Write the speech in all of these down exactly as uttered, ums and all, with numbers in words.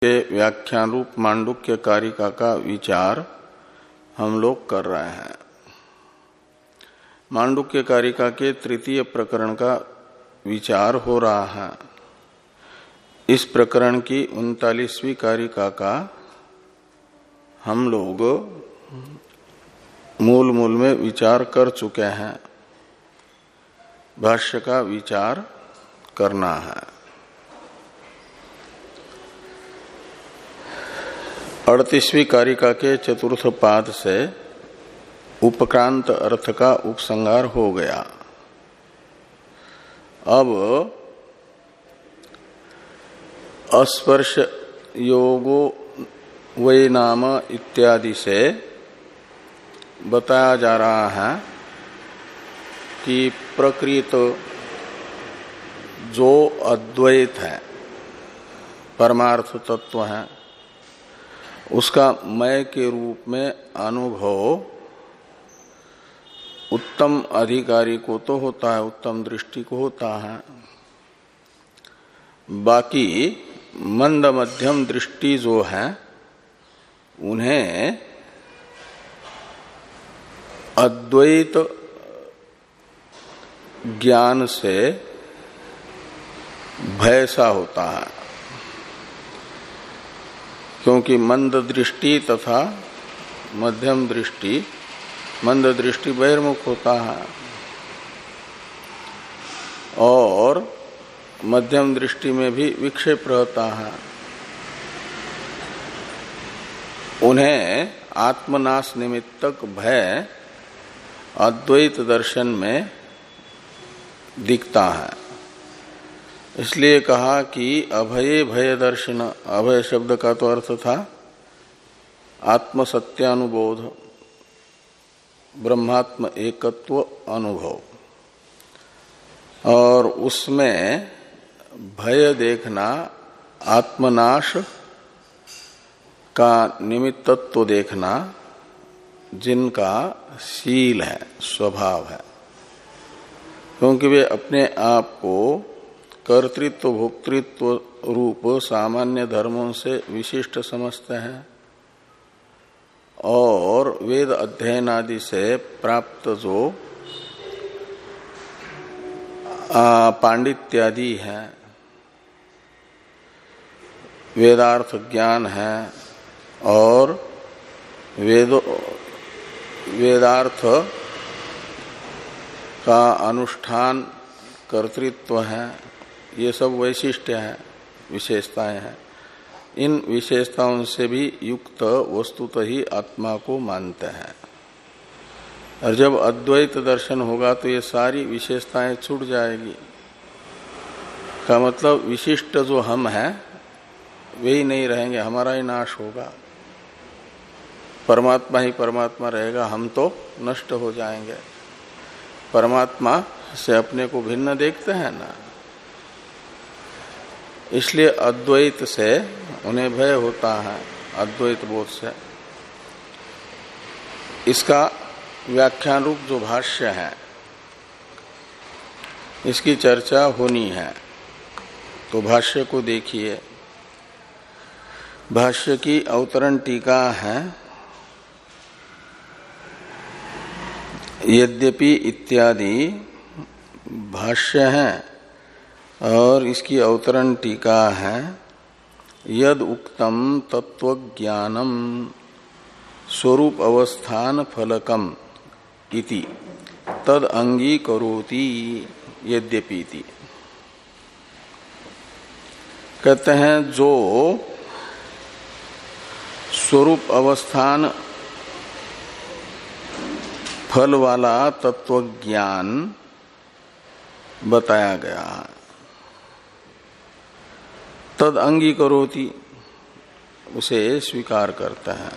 के व्याख्यान रूप मांडुक्य कारिका का विचार हम लोग कर रहे हैं। मांडुक्य कारिका के तृतीय प्रकरण का विचार हो रहा है। इस प्रकरण की उनतालीसवीं कारिका का हम लोग मूल मूल में विचार कर चुके हैं। भाष्य का विचार करना है। अड़तीसवीं कारिका के चतुर्थ पाद से उपक्रांत अर्थ का उपसंहार हो गया। अब अस्पर्श योगो वै नाम इत्यादि से बताया जा रहा है कि प्रकृत जो अद्वैत है, परमार्थ तत्व है, उसका मय के रूप में अनुभव उत्तम अधिकारी को तो होता है, उत्तम दृष्टि को होता है। बाकी मंद मध्यम दृष्टि जो है उन्हें अद्वैत ज्ञान से भय सा होता है, क्योंकि मंद दृष्टि तथा मध्यम दृष्टि, मंद दृष्टि बहिर्मुख होता है और मध्यम दृष्टि में भी विक्षेप रहता है। उन्हें आत्मनाश निमित्तक भय अद्वैत दर्शन में दिखता है। इसलिए कहा कि अभये भय दर्शन, अभय शब्द का तो अर्थ था आत्म सत्यानुबोध, ब्रह्मात्म एकत्व अनुभव, और उसमें भय देखना आत्मनाश का निमित्तत्व देखना जिनका शील है, स्वभाव है, क्योंकि वे अपने आप को कर्तृत्व भोक्तृत्व रूप सामान्य धर्मों से विशिष्ट समझते हैं और वेद अध्ययन आदि से प्राप्त जो पांडित्यादि है, वेदार्थ ज्ञान है और वेदो वेदार्थ का अनुष्ठान कर्तृत्व है, ये सब वैशिष्ट्य है, विशेषताएं हैं। इन विशेषताओं से भी युक्त वस्तुतः ही आत्मा को मानते हैं। और जब अद्वैत दर्शन होगा तो ये सारी विशेषताएं छूट जाएगी। का मतलब विशिष्ट जो हम हैं वे ही नहीं रहेंगे, हमारा ही नाश होगा। परमात्मा ही परमात्मा रहेगा, हम तो नष्ट हो जाएंगे। परमात्मा से अपने को भिन्न देखते हैं ना, इसलिए अद्वैत से उन्हें भय होता है, अद्वैत बोध से। इसका व्याख्यान रूप जो भाष्य है इसकी चर्चा होनी है, तो भाष्य को देखिए। भाष्य की अवतरण टीका है यद्यपि इत्यादि भाष्य है और इसकी अवतरण टीका है यद उक्तम तत्वज्ञानम स्वरूप अवस्थान फलकम इति तद अंगीकरोति यद्यपि। कहते हैं जो स्वरूप अवस्थान फल वाला तत्वज्ञान बताया गया है, तद अंगीकरोति, उसे स्वीकार करता है।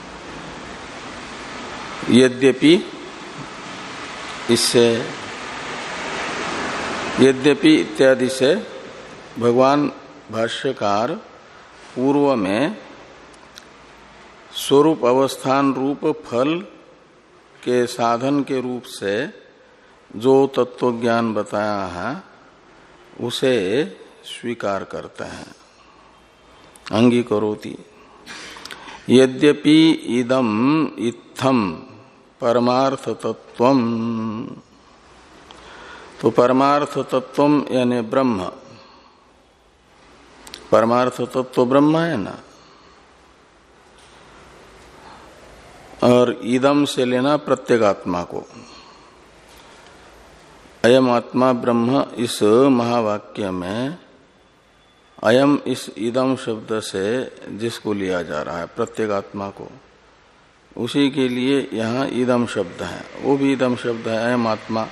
यद्यपि इससे यद्यपि इत्यादि से भगवान भाष्यकार पूर्व में स्वरूप अवस्थान रूप फल के साधन के रूप से जो तत्वज्ञान बताया है उसे स्वीकार करते हैं। अंगीकरोति। यद्यपि इदम इत्थम परमार्थ तत्वम, तो परमार्थ तत्वम यानी ब्रह्म, परमार्थ तत्व ब्रह्म है ना, और इदम से लेना प्रत्येगात्मा को। अयम आत्मा ब्रह्म इस महावाक्य में अयम इस इदम शब्द से जिसको लिया जा रहा है प्रत्येगात्मा को, उसी के लिए यहाँ इदम शब्द है, वो भी इदम शब्द है अयम आत्मा।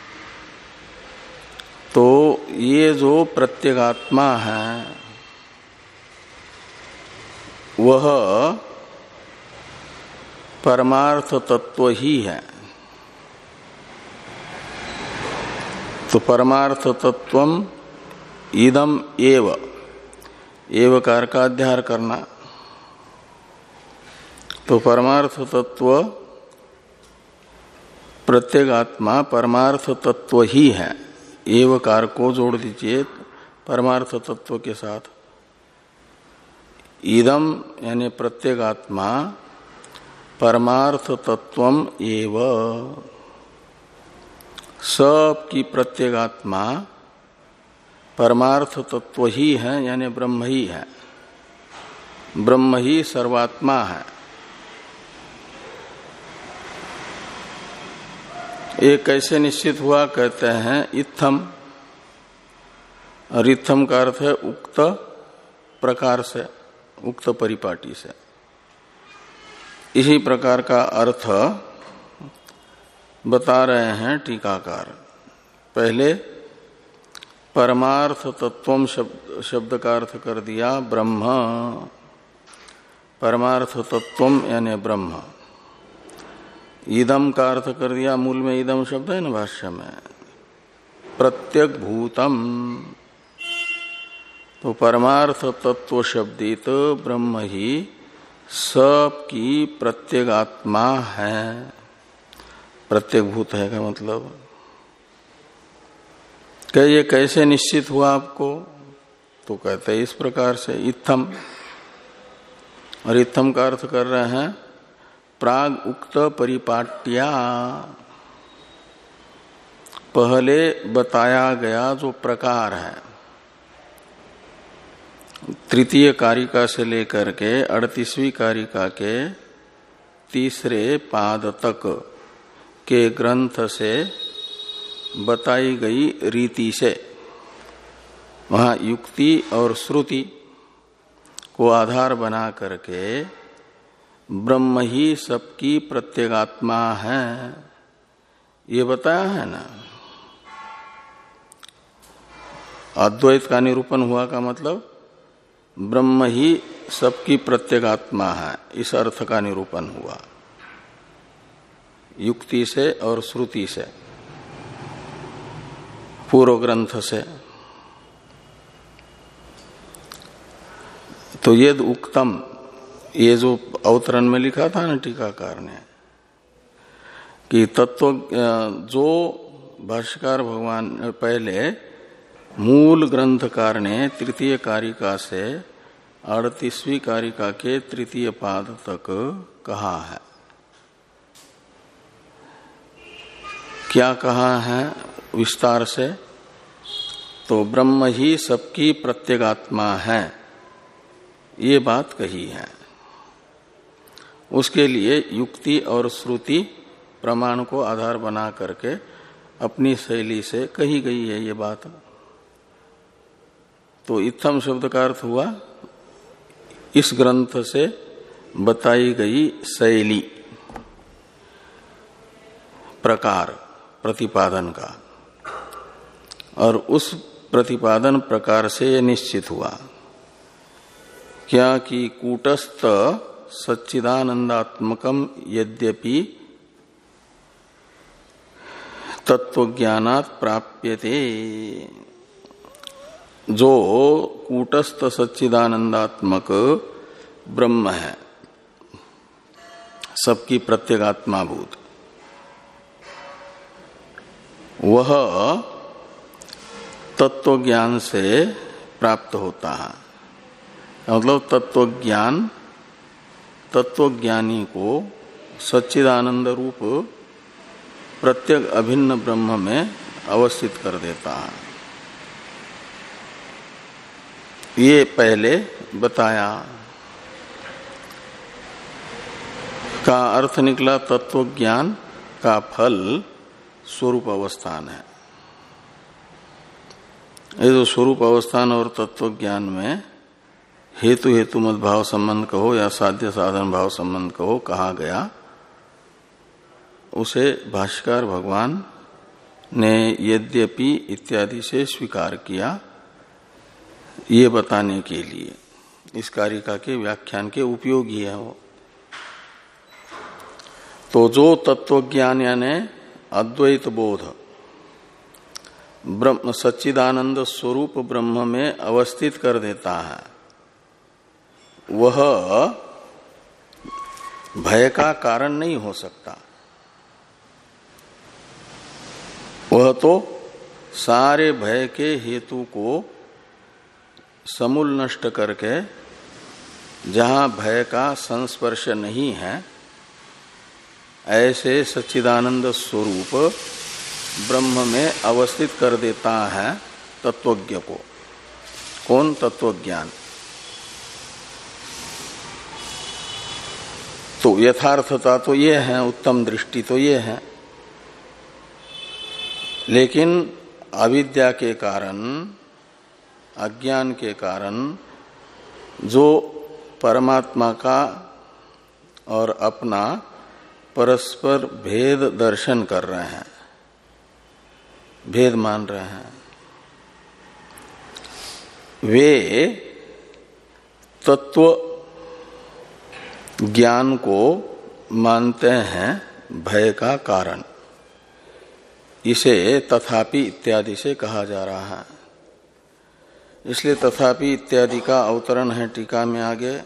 तो ये जो प्रत्येगात्मा है वह परमार्थ तत्व ही है। तो परमार्थ तत्वम इदम एव, एवकार का अध्यार करना। तो परमार्थ तत्व प्रत्येगात्मा परमार्थ तत्व ही है, एवकार को जोड़ दीजिए परमार्थ तत्व के साथ। इदम यानी प्रत्येगात्मा परमार्थ तत्वम एव, सब की प्रत्येगात्मा परमार्थ तत्व ही है यानी ब्रह्म ही है, ब्रह्म ही सर्वात्मा है। ये कैसे निश्चित हुआ? कहते हैं इत्थम, और इत्थम का अर्थ है उक्त प्रकार से, उक्त परिपाटी से। इसी प्रकार का अर्थ बता रहे हैं टीकाकार। पहले परमार्थ तत्वम शब्द, शब्द का अर्थ कर दिया ब्रह्म, परमार्थ तत्वम यानी ब्रह्म। इदम का अर्थ कर दिया, मूल में इदम शब्द है ना भाष्य में, प्रत्यक भूतम। तो परमार्थ तत्व शब्दित ब्रह्म ही सब की प्रत्येगात्मा है। प्रत्येक भूत है का मतलब क्या? ये कैसे निश्चित हुआ आपको? तो कहते हैं इस प्रकार से इत्थम, और इत्थम का अर्थ कर रहे हैं प्राग उक्त परिपाट्या, पहले बताया गया जो प्रकार है, तृतीय कारिका से लेकर के अड़तीसवीं कारिका के तीसरे पाद तक के ग्रंथ से बताई गई रीति से, वहां युक्ति और श्रुति को आधार बना करके ब्रह्म ही सबकी प्रत्येगात्मा है, ये बताया है ना। अद्वैत का निरूपण हुआ का मतलब ब्रह्म ही सबकी प्रत्येगात्मा है, इस अर्थ का निरूपण हुआ युक्ति से और श्रुति से, पूर्व ग्रंथ से। तो यद उक्तम, ये जो अवतरण में लिखा था ना टीकाकार ने कि तत्व, जो भाष्यकार भगवान पहले मूल ग्रंथकार ने तृतीय कारिका से अड़तीसवीं कारिका के तृतीय पाद तक कहा है, क्या कहा है विस्तार से? तो ब्रह्म ही सबकी प्रत्येगात्मा है, ये बात कही है। उसके लिए युक्ति और श्रुति प्रमाण को आधार बना करके अपनी शैली से कही गई है ये बात। तो इत्थम शब्द का अर्थ हुआ इस ग्रंथ से बताई गई शैली, प्रकार प्रतिपादन का, और उस प्रतिपादन प्रकार से ये निश्चित हुआ क्या कि कूटस्थ सच्चिदानंदात्मकम यद्यपि तत्वज्ञानात् प्राप्यते, जो कूटस्थ सच्चिदानंदात्मक ब्रह्म है, सबकी प्रत्येगात्मा भूत, वह तत्व ज्ञान से प्राप्त होता है। मतलब तत्वज्ञान तत्वज्ञानी को सच्चिदानंद रूप प्रत्येक अभिन्न ब्रह्म में अवस्थित कर देता है। ये पहले बताया का अर्थ निकला तत्वज्ञान का फल स्वरूप अवस्थान है। ये जो स्वरूप अवस्थान और तत्वज्ञान में हेतु हेतु मत भाव संबंध कहो या साध्य साधन भाव संबंध कहो कहा गया, उसे भाष्यकार भगवान ने यद्यपि इत्यादि से स्वीकार किया, ये बताने के लिए इस कारिका के व्याख्यान के उपयोगी है वो। तो जो तत्वज्ञान यानी अद्वैत बोध ब्रह्म सच्चिदानंद स्वरूप ब्रह्म में अवस्थित कर देता है, वह भय का कारण नहीं हो सकता। वह तो सारे भय के हेतु को समूल नष्ट करके जहां भय का संस्पर्श नहीं है, ऐसे सच्चिदानंद स्वरूप ब्रह्म में अवस्थित कर देता है तत्वज्ञ को। कौन? तत्वज्ञान। तो यथार्थता तो ये है, उत्तम दृष्टि तो ये है, लेकिन अविद्या के कारण, अज्ञान के कारण जो परमात्मा का और अपना परस्पर भेद दर्शन कर रहे हैं, भेद मान रहे हैं, वे तत्व ज्ञान को मानते हैं भय का कारण। इसे तथापि इत्यादि से कहा जा रहा है। इसलिए तथापि इत्यादि का अवतरण है टीका में आगे।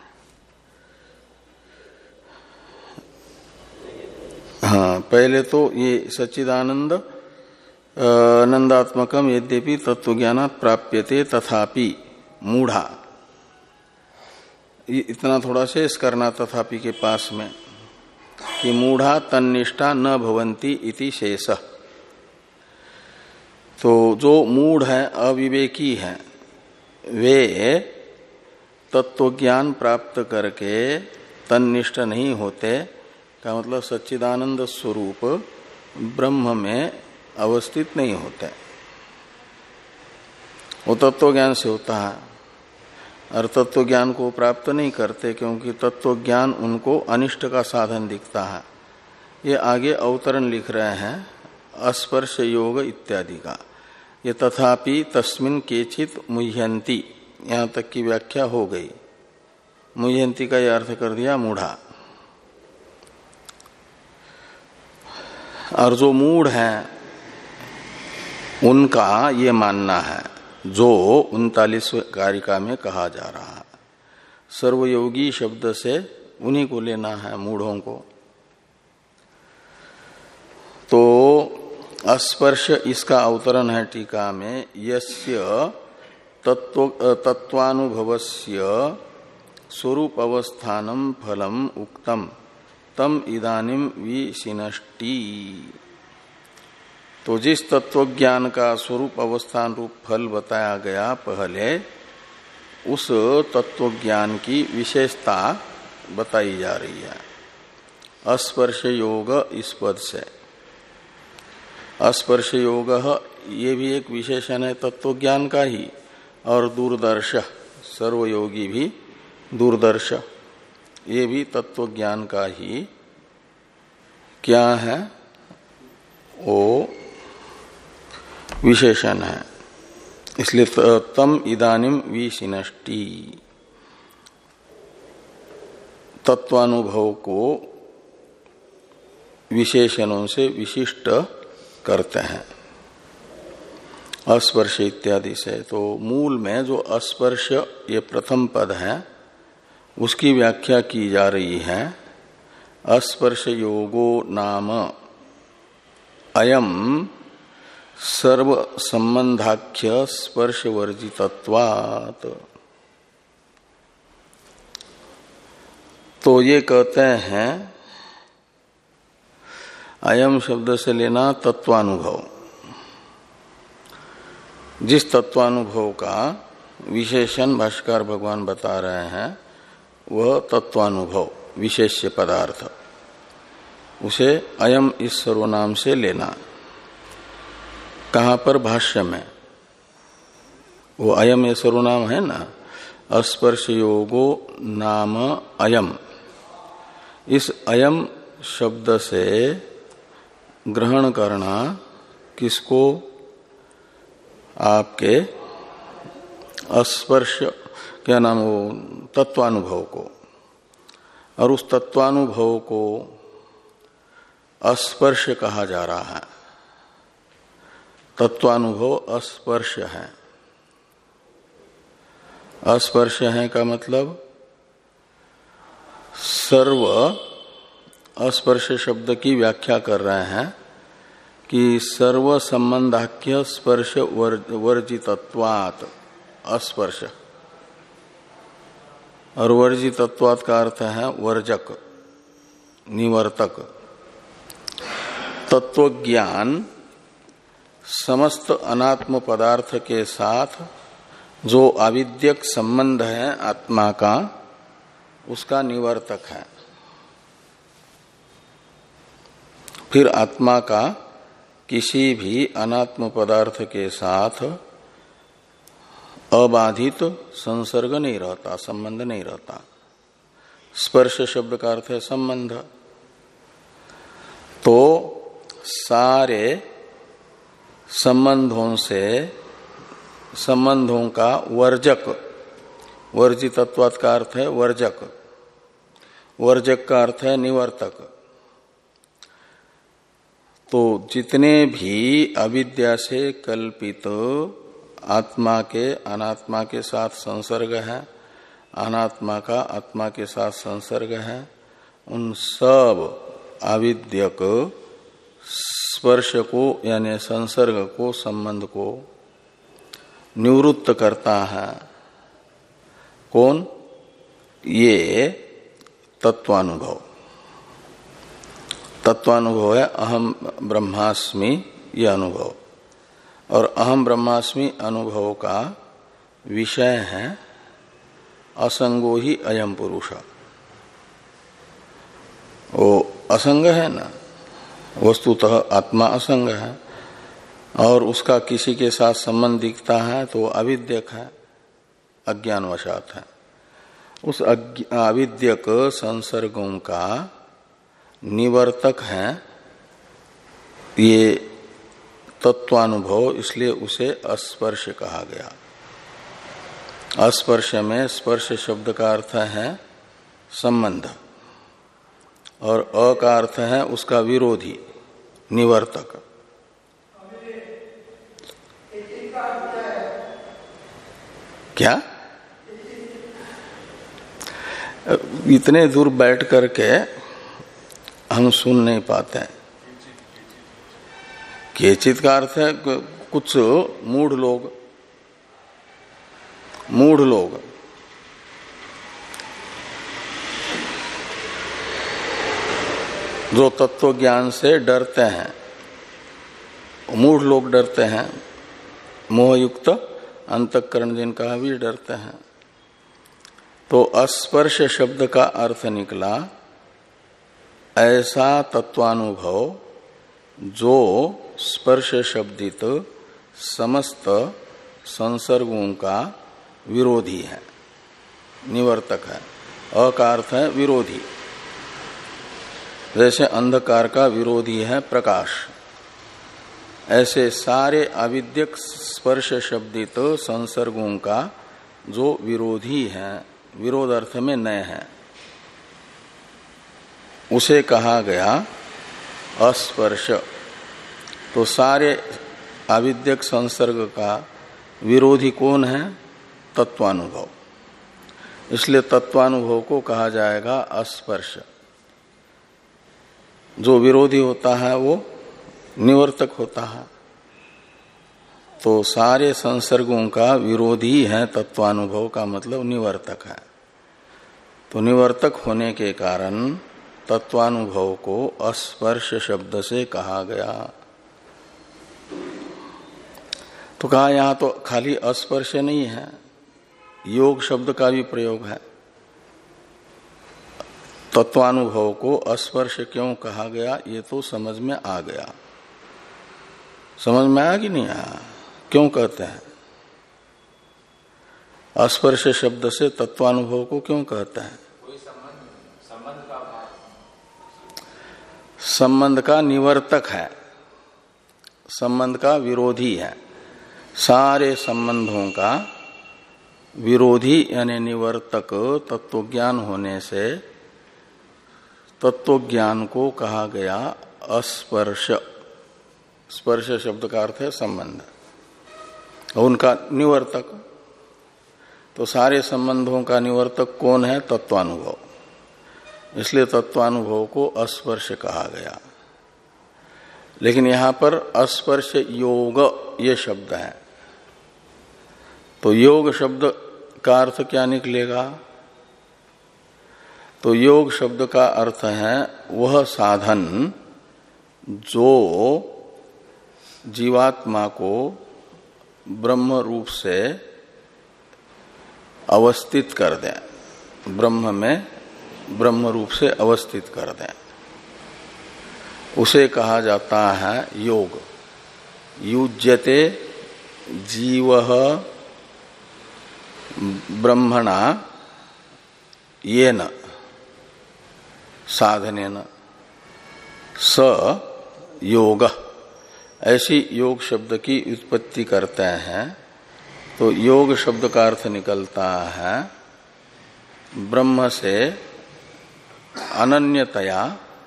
हाँ, पहले तो ये सच्चिदानंद आनंदात्मकम यद्यपि तत्वज्ञानात् प्राप्यते तथापि मूढ़ा, इतना थोड़ा शेष करना तथापि के पास में कि मूढ़ा तन्निष्ठा न भवंती इति शेष। तो जो मूढ़ है, अविवेकी है, वे तत्वज्ञान प्राप्त करके तन्निष्ठ नहीं होते, का मतलब सच्चिदानंद स्वरूप ब्रह्म में अवस्थित नहीं होते। वो तत्व ज्ञान से होता है और तत्व ज्ञान को प्राप्त नहीं करते, क्योंकि तत्व ज्ञान उनको अनिष्ट का साधन दिखता है। ये आगे अवतरण लिख रहे हैं अस्पर्श योग इत्यादि का। ये तथापि तस्मिन केचित मुह्यंती, यहां तक की व्याख्या हो गई। मुह्यंती का यह अर्थ कर दिया मूढ़ा। और जो मूढ़ हैं उनका ये मानना है, जो उनतालीसवें कारिका में कहा जा रहा है। सर्वयोगी शब्द से उन्हीं को लेना है, मूढ़ों को। तो अस्पर्श इसका अवतरण है टीका में, यस्य तत्व तत्वानुभवस्य स्वरूप अवस्थानम फलम उक्तम तम इदानिम विशिनष्टि। तो जिस तत्वज्ञान का स्वरूप अवस्थान रूप फल बताया गया पहले, उस तत्वज्ञान की विशेषता बताई जा रही है अस्पर्श योग इस पद से। अस्पर्श योग ये भी एक विशेषण है तत्वज्ञान का ही, और दूरदर्श, सर्वयोगी भी दूरदर्श, ये भी तत्वज्ञान का ही क्या है, वो विशेषण है। इसलिए तम इदानिम विशिनष्टि, तत्वानुभव को विशेषणों से विशिष्ट करते हैं अस्पर्श इत्यादि से। तो मूल में जो अस्पर्श ये प्रथम पद है, उसकी व्याख्या की जा रही है अस्पर्श योगो नाम अयम सर्व संबंधाख्य स्पर्श वर्जितत्वात्। तो ये कहते हैं अयम शब्द से लेना तत्वानुभव। जिस तत्वानुभव का विशेषण भाष्यकार भगवान बता रहे हैं वह तत्वानुभव विशेष्य पदार्थ, उसे अयम इस सर्वनाम से लेना। कहाँ पर? भाष्य में। वो अयम ये सर्वनाम है ना, अस्पर्श योगो नाम अयम। इस अयम शब्द से ग्रहण करना किसको? आपके अस्पर्श क्या नाम वो तत्वानुभव को। और उस तत्वानुभव को अस्पर्श कहा जा रहा है। तत्वानुभव अस्पर्श है। अस्पर्श है का मतलब सर्व अस्पर्श शब्द की व्याख्या कर रहे हैं कि सर्व संबंधाख्य स्पर्श वर्जितत्वात् अस्पर्श। और वर्जितत्वात् का अर्थ है वर्जक, निवर्तक। तत्वज्ञान समस्त अनात्म पदार्थ के साथ जो आविद्यक संबंध है आत्मा का, उसका निवर्तक है। फिर आत्मा का किसी भी अनात्म पदार्थ के साथ अबाधित संसर्ग नहीं रहता, संबंध नहीं रहता। स्पर्श शब्द का अर्थ है संबंध। तो सारे संबंधों से संबंधों का वर्जक, वर्जितत्वात् का अर्थ है वर्जक, वर्जक का अर्थ है निवर्तक। तो जितने भी अविद्या से कल्पित आत्मा के अनात्मा के साथ संसर्ग है, अनात्मा का आत्मा के साथ संसर्ग है, उन सब आविद्यक स्पर्श को यानी संसर्ग को, संबंध को निवृत्त करता है। कौन? ये तत्वानुभव। तत्वानुभव है अहम ब्रह्मास्मि ये अनुभव। और अहम ब्रह्मास्मि अनुभव का विषय है असंगो ही अयम पुरुष। वो असंग है ना, वस्तुतः आत्मा असंग है और उसका किसी के साथ संबंध दिखता है तो अविद्यक है, अज्ञानवशात है। उस अविद्यक संसर्गों का निवर्तक है ये तत्वानुभव, इसलिए उसे अस्पर्श कहा गया। अस्पर्श में स्पर्श शब्द का अर्थ है संबंध और अ का अर्थ है उसका विरोधी, निवर्तक। क्या? इतने दूर बैठ करके हम सुन नहीं पाते हैं। केचित का अर्थ है कुछ मूढ़ लोग, मूढ़ लोग जो तत्व ज्ञान से डरते हैं, मूढ़ लोग डरते हैं, मोहयुक्त अंतःकरण जिनका भी डरते हैं। तो अस्पर्श शब्द का अर्थ निकला ऐसा तत्वानुभव जो स्पर्श शब्दित समस्त संसर्गों का विरोधी है, निवर्तक है। अ का अर्थ है विरोधी। जैसे अंधकार का विरोधी है प्रकाश, ऐसे सारे अविद्यक स्पर्श शब्दित संसर्गों का जो विरोधी है, विरोध अर्थ में नए है, उसे कहा गया अस्पर्श। तो सारे आविद्यक संसर्ग का विरोधी कौन है? तत्वानुभव। इसलिए तत्वानुभव को कहा जाएगा अस्पर्श। जो विरोधी होता है वो निवर्तक होता है। तो सारे संसर्गों का विरोधी है तत्वानुभव का मतलब निवर्तक है। तो निवर्तक होने के कारण तत्वानुभव को अस्पर्श शब्द से कहा गया। तो कहा यहां तो खाली अस्पर्श नहीं है, योग शब्द का भी प्रयोग है। तत्वानुभव को अस्पर्श क्यों कहा गया ये तो समझ में आ गया। समझ में आया कि नहीं आया? क्यों कहते हैं अस्पर्श शब्द से तत्वानुभव को क्यों कहते हैं? कोई संबंध संबंध का भाव, संबंध का निवर्तक है, संबंध का विरोधी है। सारे संबंधों का विरोधी यानी निवर्तक तत्वज्ञान होने से तत्वज्ञान को कहा गया अस्पर्श। स्पर्श शब्द का अर्थ है संबंध, उनका निवर्तक। तो सारे संबंधों का निवर्तक कौन है? तत्वानुभव। इसलिए तत्वानुभव को अस्पर्श कहा गया। लेकिन यहां पर अस्पर्श योग ये शब्द है, तो योग शब्द का अर्थ क्या निकलेगा? तो योग शब्द का अर्थ है वह साधन जो जीवात्मा को ब्रह्म रूप से अवस्थित कर दे, ब्रह्म में ब्रह्म रूप से अवस्थित कर दे, उसे कहा जाता है योग। युज्यते जीवः ब्रह्मणा येन साधनेन स योग, ऐसी योग शब्द की उत्पत्ति करते हैं। तो योग शब्द का अर्थ निकलता है ब्रह्म से अनन्यतया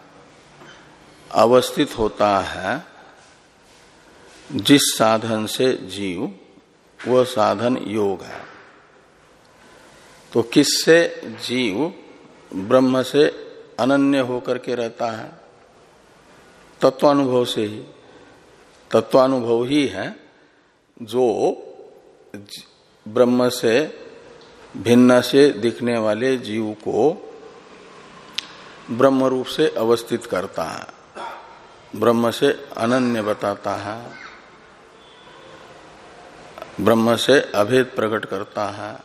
अवस्थित होता है जिस साधन से जीव, वह साधन योग है। तो किससे जीव ब्रह्म से अनन्य होकर के रहता है? तत्वानुभव से ही। तत्वानुभव ही है जो ब्रह्म से भिन्न से दिखने वाले जीव को ब्रह्म रूप से अवस्थित करता है, ब्रह्म से अनन्य बताता है, ब्रह्म से अभेद प्रकट करता है।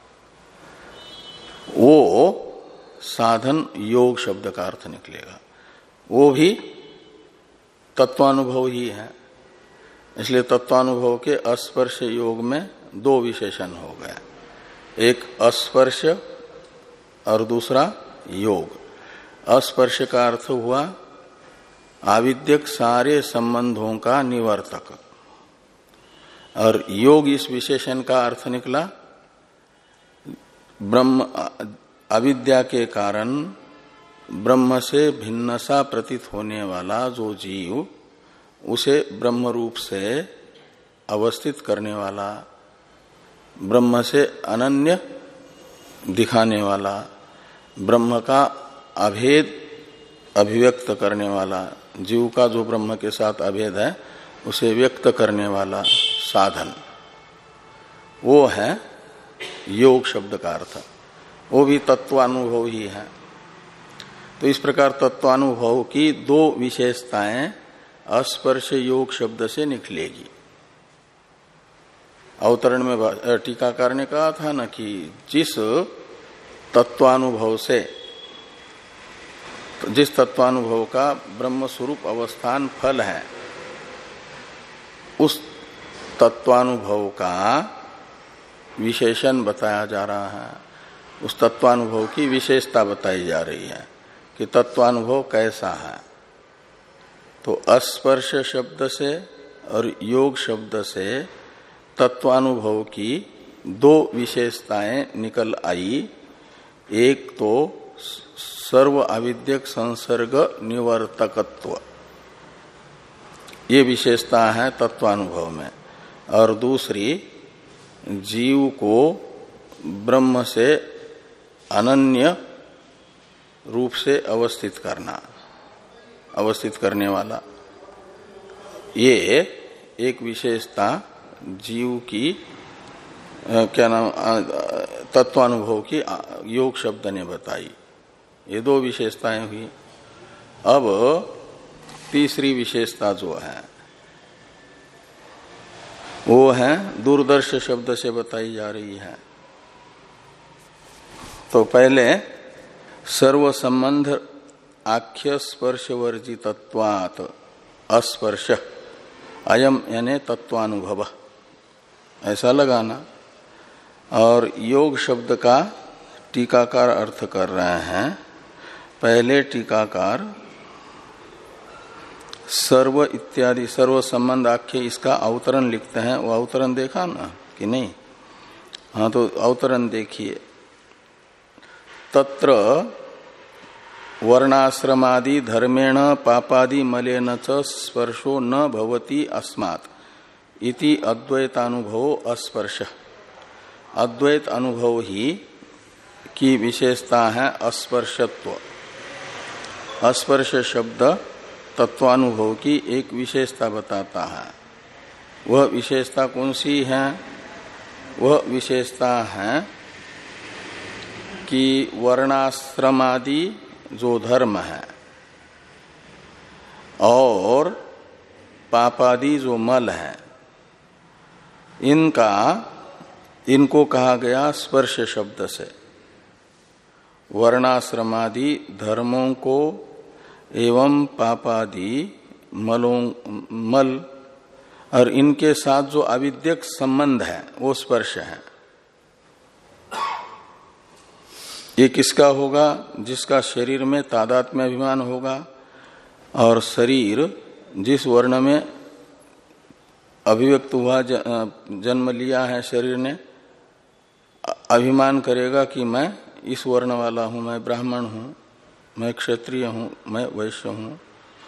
वो साधन योग शब्द का अर्थ निकलेगा। वो भी तत्वानुभव ही है। इसलिए तत्वानुभव के अस्पर्श योग में दो विशेषण हो गया, एक अस्पर्श और दूसरा योग। अस्पर्श का अर्थ हुआ आविद्यक सारे संबंधों का निवर्तक, और योग इस विशेषण का अर्थ निकला ब्रह्म अविद्या के कारण ब्रह्म से भिन्न सा प्रतीत होने वाला जो जीव, उसे ब्रह्म रूप से अवस्थित करने वाला, ब्रह्म से अनन्य दिखाने वाला, ब्रह्म का अभेद अभिव्यक्त करने वाला, जीव का जो ब्रह्म के साथ अभेद है उसे व्यक्त करने वाला साधन, वो है योग शब्द का अर्थ। वो भी तत्वानुभव ही है। तो इस प्रकार तत्वानुभव की दो विशेषताएं अस्पर्श योग शब्द से निकलेगी। अवतरण में टीकाकार ने कहा था ना कि जिस तत्वानुभव से, जिस तत्वानुभव का ब्रह्म स्वरूप अवस्थान फल है, उस तत्वानुभव का विशेषण बताया जा रहा है, उस तत्वानुभव की विशेषता बताई जा रही है कि तत्वानुभव कैसा है। तो अस्पर्श शब्द से और योग शब्द से तत्वानुभव की दो विशेषताएं निकल आई। एक तो सर्व अविद्यक संसर्ग निवर्तकत्व, ये विशेषता है तत्वानुभव में, और दूसरी जीव को ब्रह्म से अनन्य रूप से अवस्थित करना, अवस्थित करने वाला। ये एक विशेषता जीव की क्या नाम तत्वानुभव की योग शब्द ने बताई। ये दो विशेषताएं हुई। अब तीसरी विशेषता जो है वो है दूरदर्श शब्द से बताई जा रही है। तो पहले सर्व संबंध आख्य स्पर्श वर्जितत्वात् अस्पर्श अयम यानी तत्वानुभव ऐसा लगाना। और योग शब्द का टीकाकार अर्थ कर रहे हैं। पहले टीकाकार सर्व इत्यादि सर्व संबंध आख्य इसका अवतरण लिखते हैं। वो अवतरण देखा ना कि नहीं? हाँ, तो अवतरण देखिए। तत्र वर्णाश्रमादि धर्मेण पापादि मलेन च स्पर्शो न भवति अस्मात् इति अद्वैतानुभवो अस्पर्श। अद्वैत अनुभव ही की विशेषता है अस्पर्शत्व। अस्पर्श शब्द तत्वानुभव की एक विशेषता बताता है। वह विशेषता कौन सी है? वह विशेषता है कि वर्णाश्रमादि जो धर्म है और पापादि जो मल है, इनका इनको कहा गया स्पर्श शब्द से। वर्णाश्रमादि धर्मों को एवं पापादि मलों मल और इनके साथ जो अविद्यक संबंध है वो स्पर्श है। ये किसका होगा? जिसका शरीर में तादात्म्य अभिमान होगा और शरीर जिस वर्ण में अभिव्यक्त हुआ, जन्म लिया है शरीर ने, अभिमान करेगा कि मैं इस वर्ण वाला हूं, मैं ब्राह्मण हूं, मैं क्षत्रिय हूं, मैं वैश्य हूं।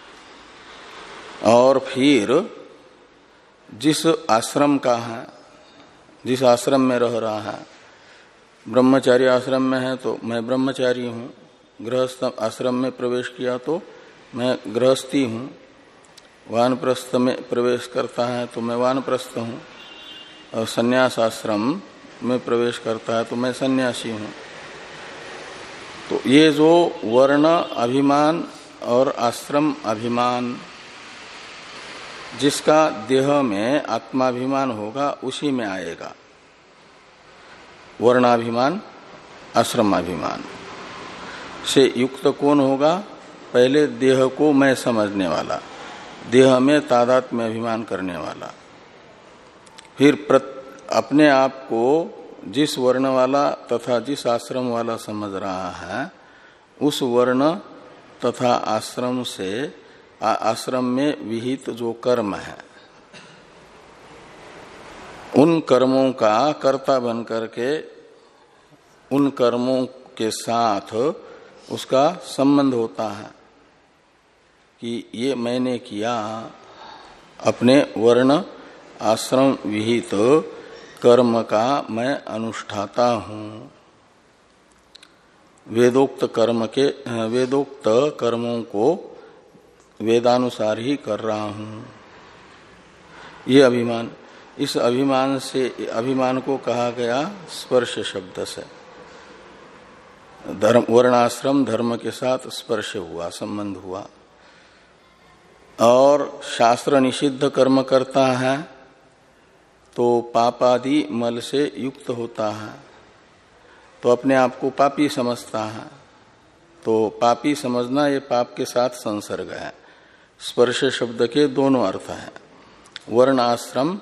और फिर जिस आश्रम का है, जिस आश्रम में रह रहा है, ब्रह्मचारी आश्रम में है तो मैं ब्रह्मचारी हूं, गृहस्थ आश्रम में प्रवेश किया तो मैं गृहस्थी हूं, वानप्रस्थ में प्रवेश करता है तो मैं वानप्रस्थ हूं, और संन्यास आश्रम में प्रवेश करता है तो मैं सन्यासी हूं। तो ये जो वर्ण अभिमान और आश्रम अभिमान, जिसका देह में आत्माभिमान होगा उसी में आएगा वर्णाभिमान आश्रमाभिमान से युक्त कौन होगा? पहले देह को मैं समझने वाला, देह में तादात्म्य अभिमान करने वाला, फिर प्रत, अपने आप को जिस वर्ण वाला तथा जिस आश्रम वाला समझ रहा है, उस वर्ण तथा आश्रम से आ, आश्रम में विहित जो कर्म है उन कर्मों का कर्ता बन करके उन कर्मों के साथ उसका संबंध होता है कि ये मैंने किया, अपने वर्ण आश्रम विहित कर्म का मैं अनुष्ठाता हूं। वेदोक्त कर्म के वेदोक्त कर्मों को वेदानुसार ही कर रहा हूं। ये अभिमान, इस अभिमान से अभिमान को कहा गया स्पर्श शब्द से। धर्म वर्णाश्रम धर्म के साथ स्पर्श हुआ, संबंध हुआ। और शास्त्र निषिद्ध कर्म करता है तो पापादि मल से युक्त होता है, तो अपने आप को पापी समझता है। तो पापी समझना ये पाप के साथ संसर्ग है। स्पर्श शब्द के दोनों अर्थ हैं। वर्ण आश्रम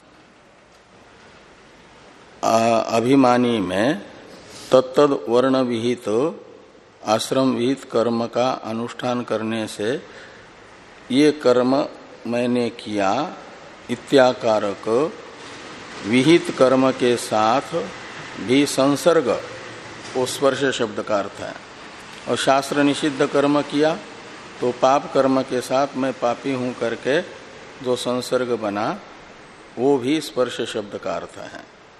अभिमानी में तत्तद वर्ण विहित आश्रम विहित कर्म का अनुष्ठान करने से ये कर्म मैंने किया इत्याकारक विहित कर्म के साथ भी संसर्ग वो स्पर्श शब्द का अर्थ है। और शास्त्र निषिद्ध कर्म किया तो पाप कर्म के साथ मैं पापी हूं करके जो संसर्ग बना वो भी स्पर्श शब्द का अर्थ है।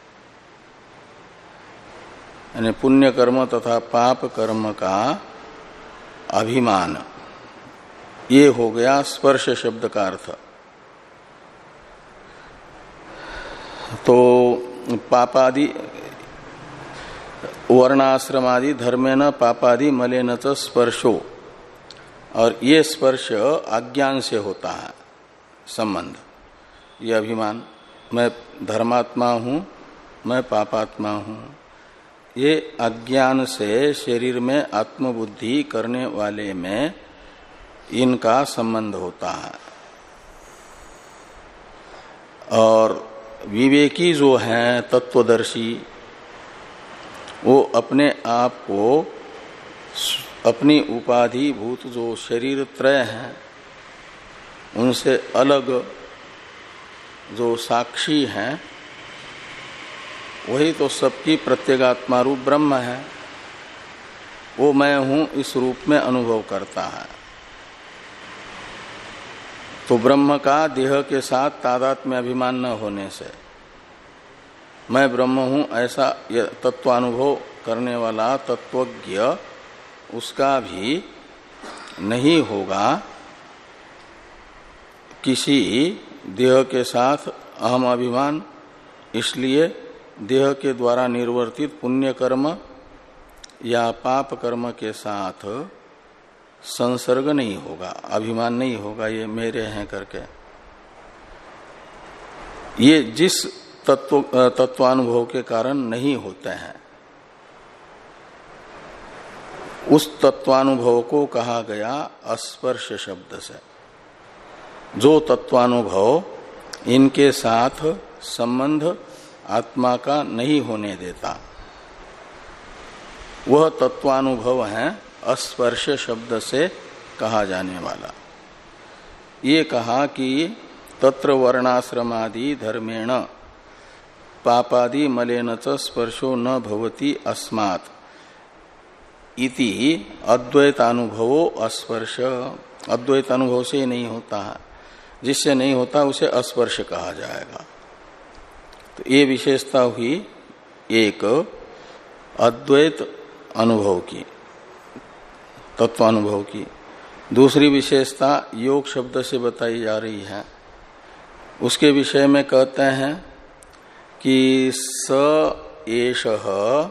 यानी पुण्य कर्म तथा पाप कर्म का अभिमान, ये हो गया स्पर्श शब्द का अर्थ। तो पापादि वर्णाश्रमादि धर्मेण पापादि मलेन च स्पर्शो, और ये स्पर्श अज्ञान से होता है संबंध, ये अभिमान, मैं धर्मात्मा हूं, मैं पापात्मा हूं, ये अज्ञान से शरीर में आत्मबुद्धि करने वाले में इनका संबंध होता है। और विवेकी जो हैं तत्वदर्शी, वो अपने आप को अपनी उपाधि भूत जो शरीर त्रय हैं उनसे अलग जो साक्षी हैं, वही तो सबकी प्रत्यगात्मा रूप ब्रह्म है, वो मैं हूं इस रूप में अनुभव करता है। तो ब्रह्म का देह के साथ तादात्म्य अभिमान न होने से मैं ब्रह्म हूं ऐसा तत्वानुभव करने वाला तत्वज्ञ उसका भी नहीं होगा किसी देह के साथ अहम अभिमान, इसलिए देह के द्वारा निर्वर्तित पुण्य कर्म या पाप कर्म के साथ संसर्ग नहीं होगा, अभिमान नहीं होगा, ये मेरे हैं करके। ये जिस तत्व तत्वानुभव के कारण नहीं होते हैं, उस तत्वानुभव को कहा गया अस्पर्श शब्द से। जो तत्वानुभव इनके साथ संबंध आत्मा का नहीं होने देता, वह तत्वानुभव है अस्पर्श शब्द से कहा जाने वाला। ये कहा कि तत्र वर्णाश्रमादि धर्मेण पापादि मलेन च स्पर्शो न भवति अस्मात् इति अद्वैतानुभवो अस्पर्श, अद्वैत अनुभव से नहीं होता है, जिससे नहीं होता उसे अस्पर्श कहा जाएगा। तो ये विशेषता हुई एक अद्वैत अनुभव की, तत्वानुभव की। दूसरी विशेषता योग शब्द से बताई जा रही है, उसके विषय में कहते हैं कि स एषः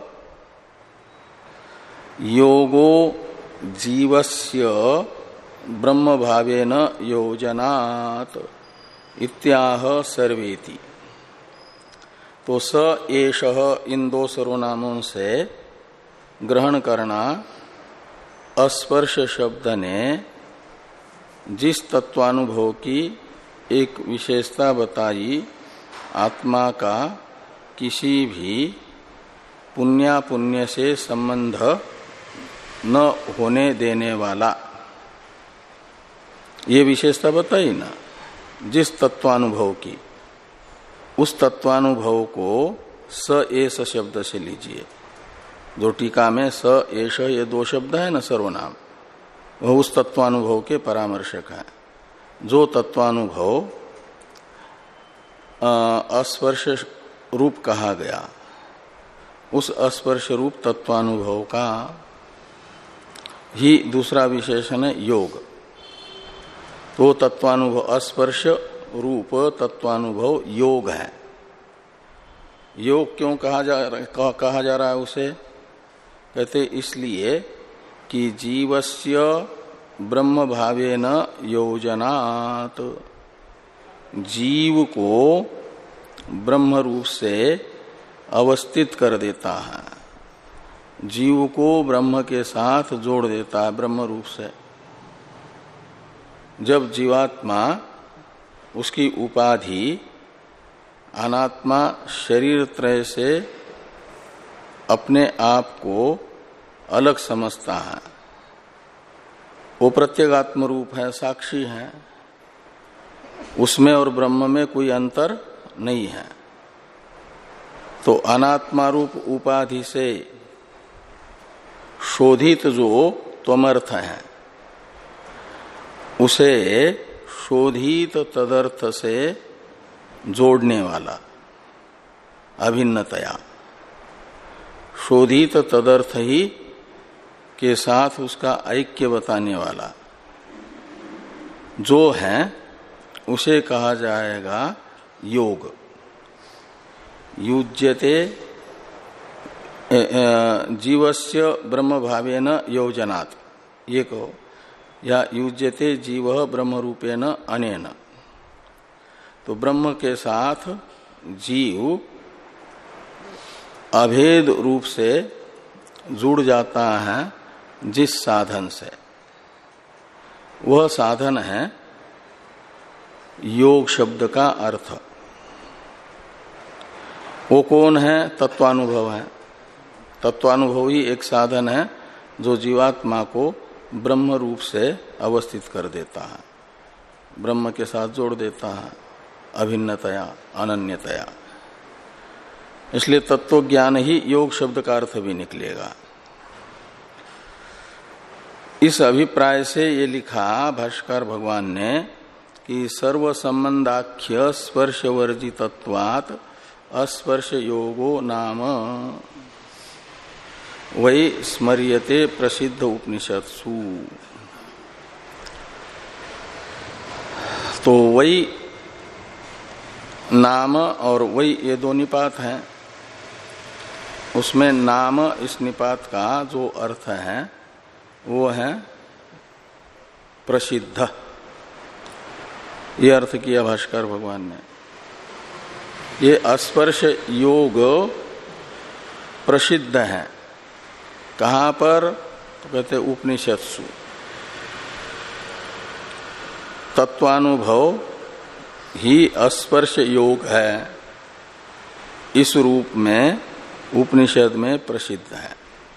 योगो जीवस्य ब्रह्म भावेन योजनात् इत्याह सर्वेति। तो स एषः इन दो सर्वनामों से ग्रहण करना अस्पर्श शब्द ने जिस तत्वानुभव की एक विशेषता बताई, आत्मा का किसी भी पुण्या पुण्य से संबंध न होने देने वाला, ये विशेषता बताई ना जिस तत्वानुभव की, उस तत्वानुभव को स एष शब्द से लीजिए। जो टीका में स एष ये दो शब्द है न सर्वनाम, वह उस तत्वानुभव के परामर्शक है। जो तत्वानुभव अस्पर्श रूप कहा गया, उस अस्पर्श रूप तत्वानुभव का ही दूसरा विशेषण है योग। तो तत्वानुभव अस्पर्श रूप तत्वानुभव योग है। योग क्यों कहा जा कहा, कहा जा रहा है उसे? कहते इसलिए कि जीवस्य ब्रह्म भावेन योजनात्, जीव को ब्रह्म रूप से अवस्थित कर देता है, जीव को ब्रह्म के साथ जोड़ देता है ब्रह्म रूप से। जब जीवात्मा उसकी उपाधि अनात्मा शरीर त्रय से अपने आप को अलग समझता है, वो प्रत्यगात्म रूप है, साक्षी है, उसमें और ब्रह्म में कोई अंतर नहीं है। तो अनात्मा रूप उपाधि से शोधित जो त्वमर्थ है, उसे शोधित तदर्थ से जोड़ने वाला, अभिन्नतया शोधित तदर्थ ही के साथ उसका ऐक्य बताने वाला जो है, उसे कहा जाएगा योग। युज्यते जीवस्य ब्रह्म भावेन योजनात्, ये कहो, या युज्यते जीव ब्रह्म रूपेण अनेन। तो ब्रह्म के साथ जीव अभेद रूप से जुड़ जाता है जिस साधन से, वह साधन है योग शब्द का अर्थ। वो कौन है? तत्वानुभव है। तत्वानुभव ही एक साधन है जो जीवात्मा को ब्रह्म रूप से अवस्थित कर देता है, ब्रह्म के साथ जोड़ देता है अभिन्नतया अनन्यतया। इसलिए तत्व ज्ञान ही योग शब्द का अर्थ भी निकलेगा। इस अभिप्राय से ये लिखा भाष्कर भगवान ने कि सर्व संबंधाख्य स्पर्श वर्जितत्वात् अस्पर्श योगो नाम वही स्मर्यते प्रसिद्ध उपनिषत्सु। तो वही नाम और वही ये दो निपात हैं। उसमें नाम इस निपात का जो अर्थ है वो है प्रसिद्ध, ये अर्थ किया भाष्कर भगवान ने। ये अस्पर्श योग प्रसिद्ध है। कहाँ पर? तो कहते उपनिषत्सु। तत्वानुभव ही अस्पर्श योग है, इस रूप में उपनिषद में प्रसिद्ध है।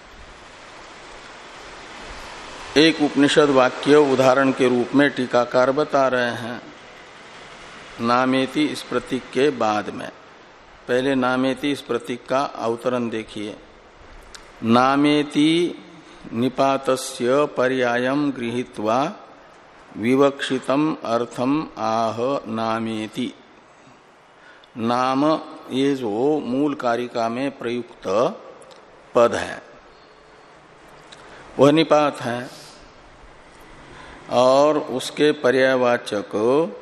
एक उपनिषद वाक्य उदाहरण के रूप में टीकाकार बता रहे हैं नामेति इस प्रतीक के बाद में। पहले नामेति इस प्रतीक का अवतरण देखिए। नामेति निपातस्य पर्यायम गृहीत्वा विवक्षितम अर्थम आह नामेति। नाम ये जो मूल कारिका में प्रयुक्त पद है वह निपात है, और उसके पर्यायवाचक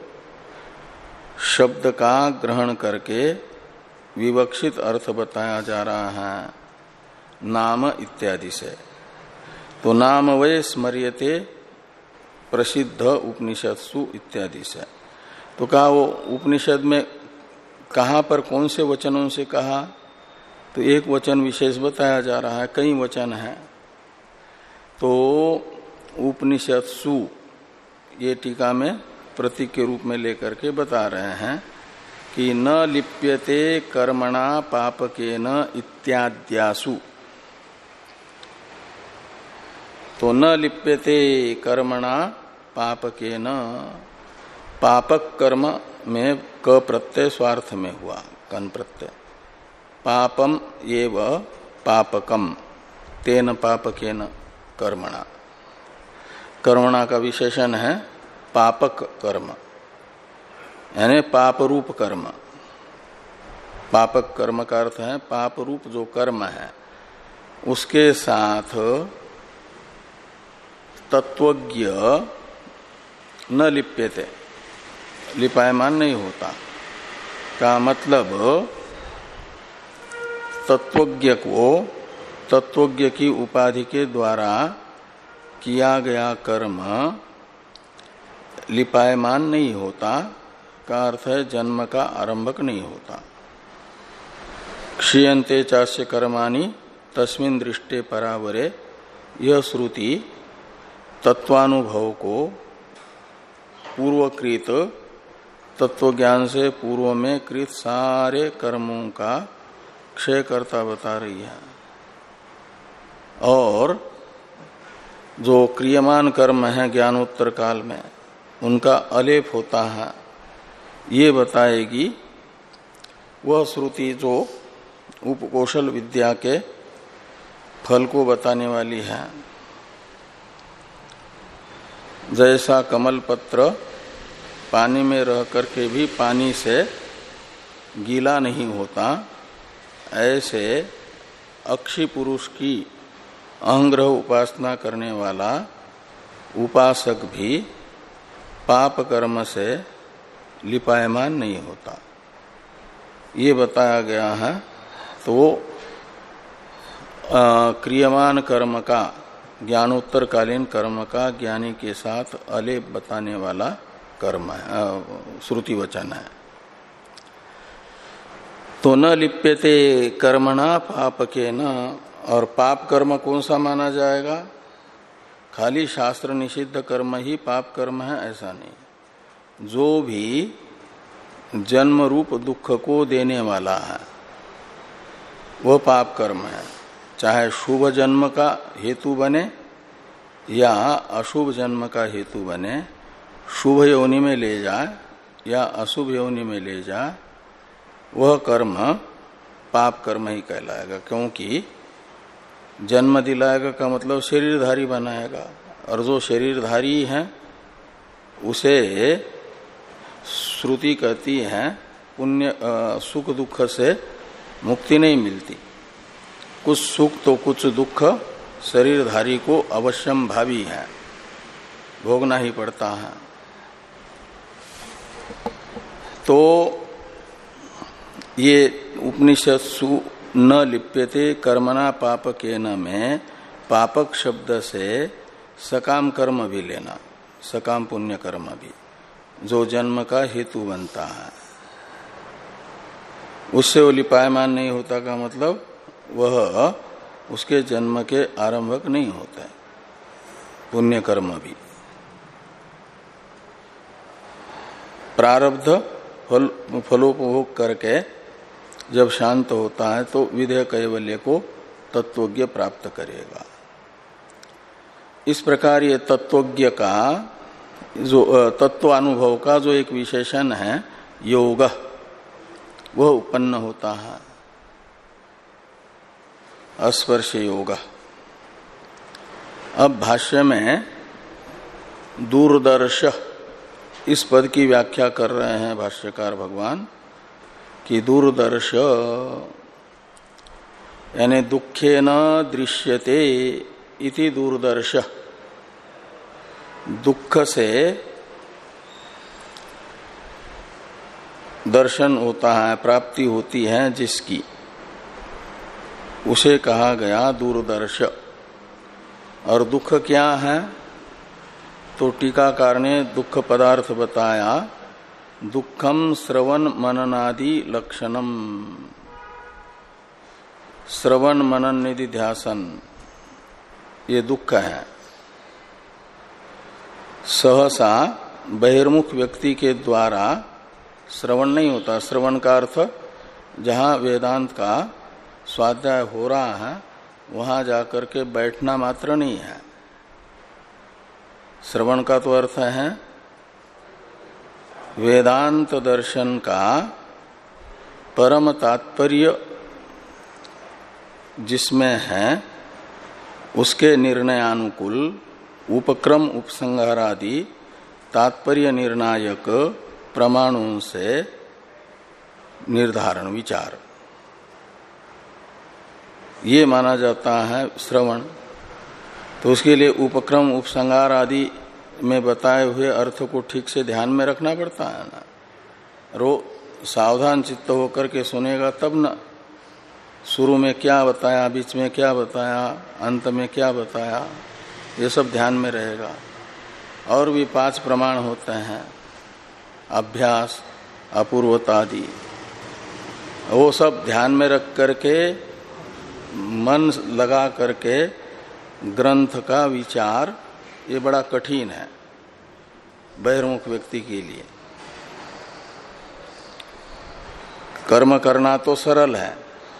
शब्द का ग्रहण करके विवक्षित अर्थ बताया जा रहा है नाम इत्यादि से। तो नाम वे स्मर्यते प्रसिद्ध उपनिषत्सु इत्यादि से। तो कहा वो उपनिषद में कहाँ पर कौन से वचनों से कहा? तो एक वचन विशेष बताया जा रहा है, कई वचन हैं। तो उपनिषत्सु ये टीका में प्रतीक के रूप में लेकर के बता रहे हैं कि न लिप्यते कर्मणा पापकेन इत्याद्यासु। तो न लिप्यते कर्मणा पापकेन, पापक कर्म में क प्रत्यय स्वार्थ में हुआ, कन प्रत्यय। पापम एव पापकम तेन पापकेन कर्मणा। कर्मणा का विशेषण है पापक कर्म, यानी पाप रूप कर्म। पापक कर्म का अर्थ है पाप रूप जो कर्म है उसके साथ तत्वज्ञ न लिप्यते, लिपायमान नहीं होता। का मतलब तत्वज्ञ को तत्वज्ञ की उपाधि के द्वारा किया गया कर्म लिपायमान नहीं होता, का अर्थ है जन्म का आरंभक नहीं होता। क्षीयन्ते चास्य कर्माणि तस्मिन् दृष्टे परावरे, यह श्रुति तत्वानुभव को पूर्वकृत तत्वज्ञान से पूर्व में कृत सारे कर्मों का क्षय करता बता रही है, और जो क्रियमान कर्म है ज्ञानोत्तर काल में उनका अलेप होता है ये बताएगी वह श्रुति जो उपकौशल विद्या के फल को बताने वाली है। जैसा कमल पत्र पानी में रह करके भी पानी से गीला नहीं होता, ऐसे अक्षी पुरुष की अहंग्रह उपासना करने वाला उपासक भी पाप कर्म से लिपायमान नहीं होता। ये बताया गया है, तो क्रियमान कर्म का, ज्ञानोत्तर कालीन कर्म का ज्ञानी के साथ अलेप बताने वाला कर्म है, श्रुति वचन है। तो न लिप्यते कर्मणा पापके न, और पाप कर्म कौन सा माना जाएगा? खाली शास्त्र निषिद्ध कर्म ही पाप कर्म है ऐसा नहीं। जो भी जन्म रूप दुख को देने वाला है वह पाप कर्म है, चाहे शुभ जन्म का हेतु बने या अशुभ जन्म का हेतु बने, शुभ योनि में ले जाए या अशुभ योनि में ले जाए, वह कर्म पाप कर्म ही कहलाएगा। क्योंकि जन्म दिलाएगा का मतलब शरीरधारी बनाएगा, और जो शरीरधारी है उसे श्रुति कहती है पुण्य सुख दुख से मुक्ति नहीं मिलती। कुछ सुख तो कुछ दुख शरीरधारी को अवश्यम भावी है, भोगना ही पड़ता है। तो ये उपनिषद सु न लिप्यते कर्मणा पापके न में पापक शब्द से सकाम कर्म भी लेना, सकाम पुण्य कर्म भी, जो जन्म का हेतु बनता है, उससे वो लिपायमान नहीं होता का मतलब वह उसके जन्म के आरंभक नहीं होता है। पुण्य कर्म भी प्रारब्ध फल फलोपभोग करके जब शांत होता है तो विधेय कैवल्य को तत्वज्ञ प्राप्त करेगा। इस प्रकार ये तत्वज्ञ का जो तत्वानुभव का जो एक विशेषण है योग, वह उत्पन्न होता है, अस्पर्श योग। अब भाष्य में दूरदर्श इस पद की व्याख्या कर रहे हैं भाष्यकार भगवान कि दूरदर्श यानी दुखे न दृश्यते इति दूरदर्श, दुख से दर्शन होता है, प्राप्ति होती है जिसकी, उसे कहा गया दूरदर्श। और दुख क्या है? तो टीकाकार ने दुख पदार्थ बताया, दुखम श्रवण मननादि लक्षणम, श्रवण मनन निधि ध्यासन, ये दुख है। सहसा बहिर्मुख व्यक्ति के द्वारा श्रवण नहीं होता। श्रवण का अर्थ जहां वेदांत का स्वाध्याय हो रहा है वहां जाकर के बैठना मात्र नहीं है। श्रवण का तो अर्थ है वेदांत दर्शन का परम तात्पर्य जिसमें है उसके निर्णयानुकूल उपक्रम उपसंहार आदि तात्पर्य निर्णायक प्रमाणों से निर्धारण विचार, ये माना जाता है श्रवण। तो उसके लिए उपक्रम उपसंहार आदि में बताए हुए अर्थ को ठीक से ध्यान में रखना पड़ता है ना। रो सावधान चित्त होकर के सुनेगा तब न, शुरू में क्या बताया, बीच में क्या बताया, अंत में क्या बताया, ये सब ध्यान में रहेगा। और भी पांच प्रमाण होते हैं, अभ्यास, अपूर्वतादि, वो सब ध्यान में रख करके मन लगा करके ग्रंथ का विचार, ये बड़ा कठिन है बहिर्मुख व्यक्ति के लिए। कर्म करना तो सरल है,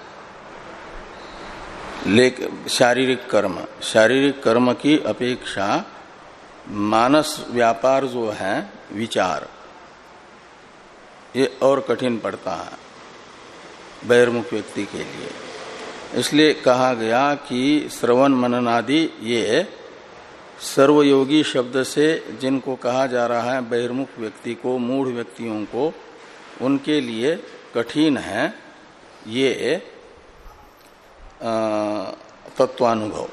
लेकिन शारीरिक कर्म शारीरिक कर्म की अपेक्षा मानस व्यापार जो है विचार, ये और कठिन पड़ता है बहिर्मुख व्यक्ति के लिए। इसलिए कहा गया कि श्रवण मननादि ये सर्वयोगी शब्द से जिनको कहा जा रहा है बहिर्मुख व्यक्ति को, मूढ़ व्यक्तियों को, उनके लिए कठिन है ये तत्वानुभव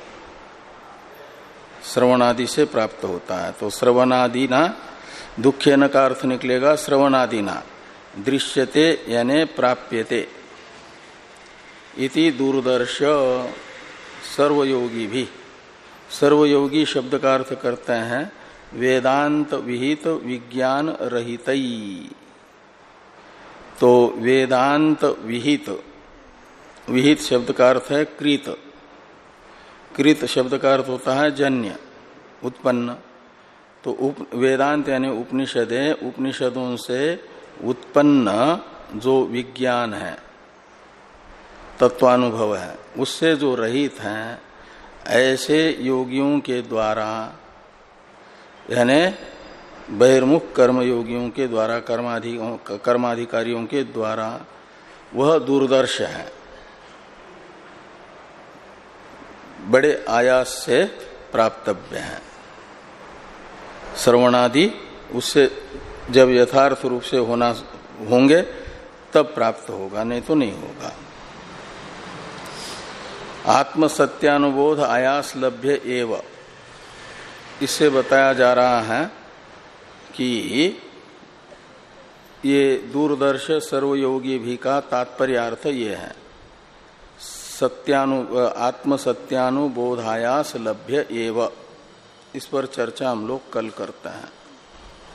श्रवणादि से प्राप्त होता है। तो श्रवणादि ना दुखे न का अर्थ निकलेगा श्रवणादि ना, दृश्यते यानी प्राप्यते इति दूरदर्श सर्वयोगी भी। सर्वयोगी शब्द का अर्थ करते हैं वेदांत विहित विज्ञान रहितई। तो वेदांत विहित, विहित शब्द का अर्थ है कृत। कृत शब्द का अर्थ होता है जन्य, उत्पन्न। तो उप, वेदांत यानी उपनिषदें, उपनिषदों से उत्पन्न जो विज्ञान है, तत्वानुभव है, उससे जो रहित हैं, ऐसे योगियों के द्वारा यानी बहिर्मुख कर्म योगियों के द्वारा, कर्माधि कर्माधिकारियों के द्वारा वह दूरदर्श है, बड़े आयास से प्राप्तव्य है। श्रवणादि उससे जब यथार्थ रूप से होना होंगे तब प्राप्त होगा, नहीं तो नहीं होगा। आत्म सत्यानुबोध आयास लभ्य एव, इससे बताया जा रहा है कि ये दूरदर्श सर्वयोगी भी का तात्पर्यार्थ ये है, सत्यानु आत्म सत्यानुबोधायास लभ्य एव। इस पर चर्चा हम लोग कल करते हैं।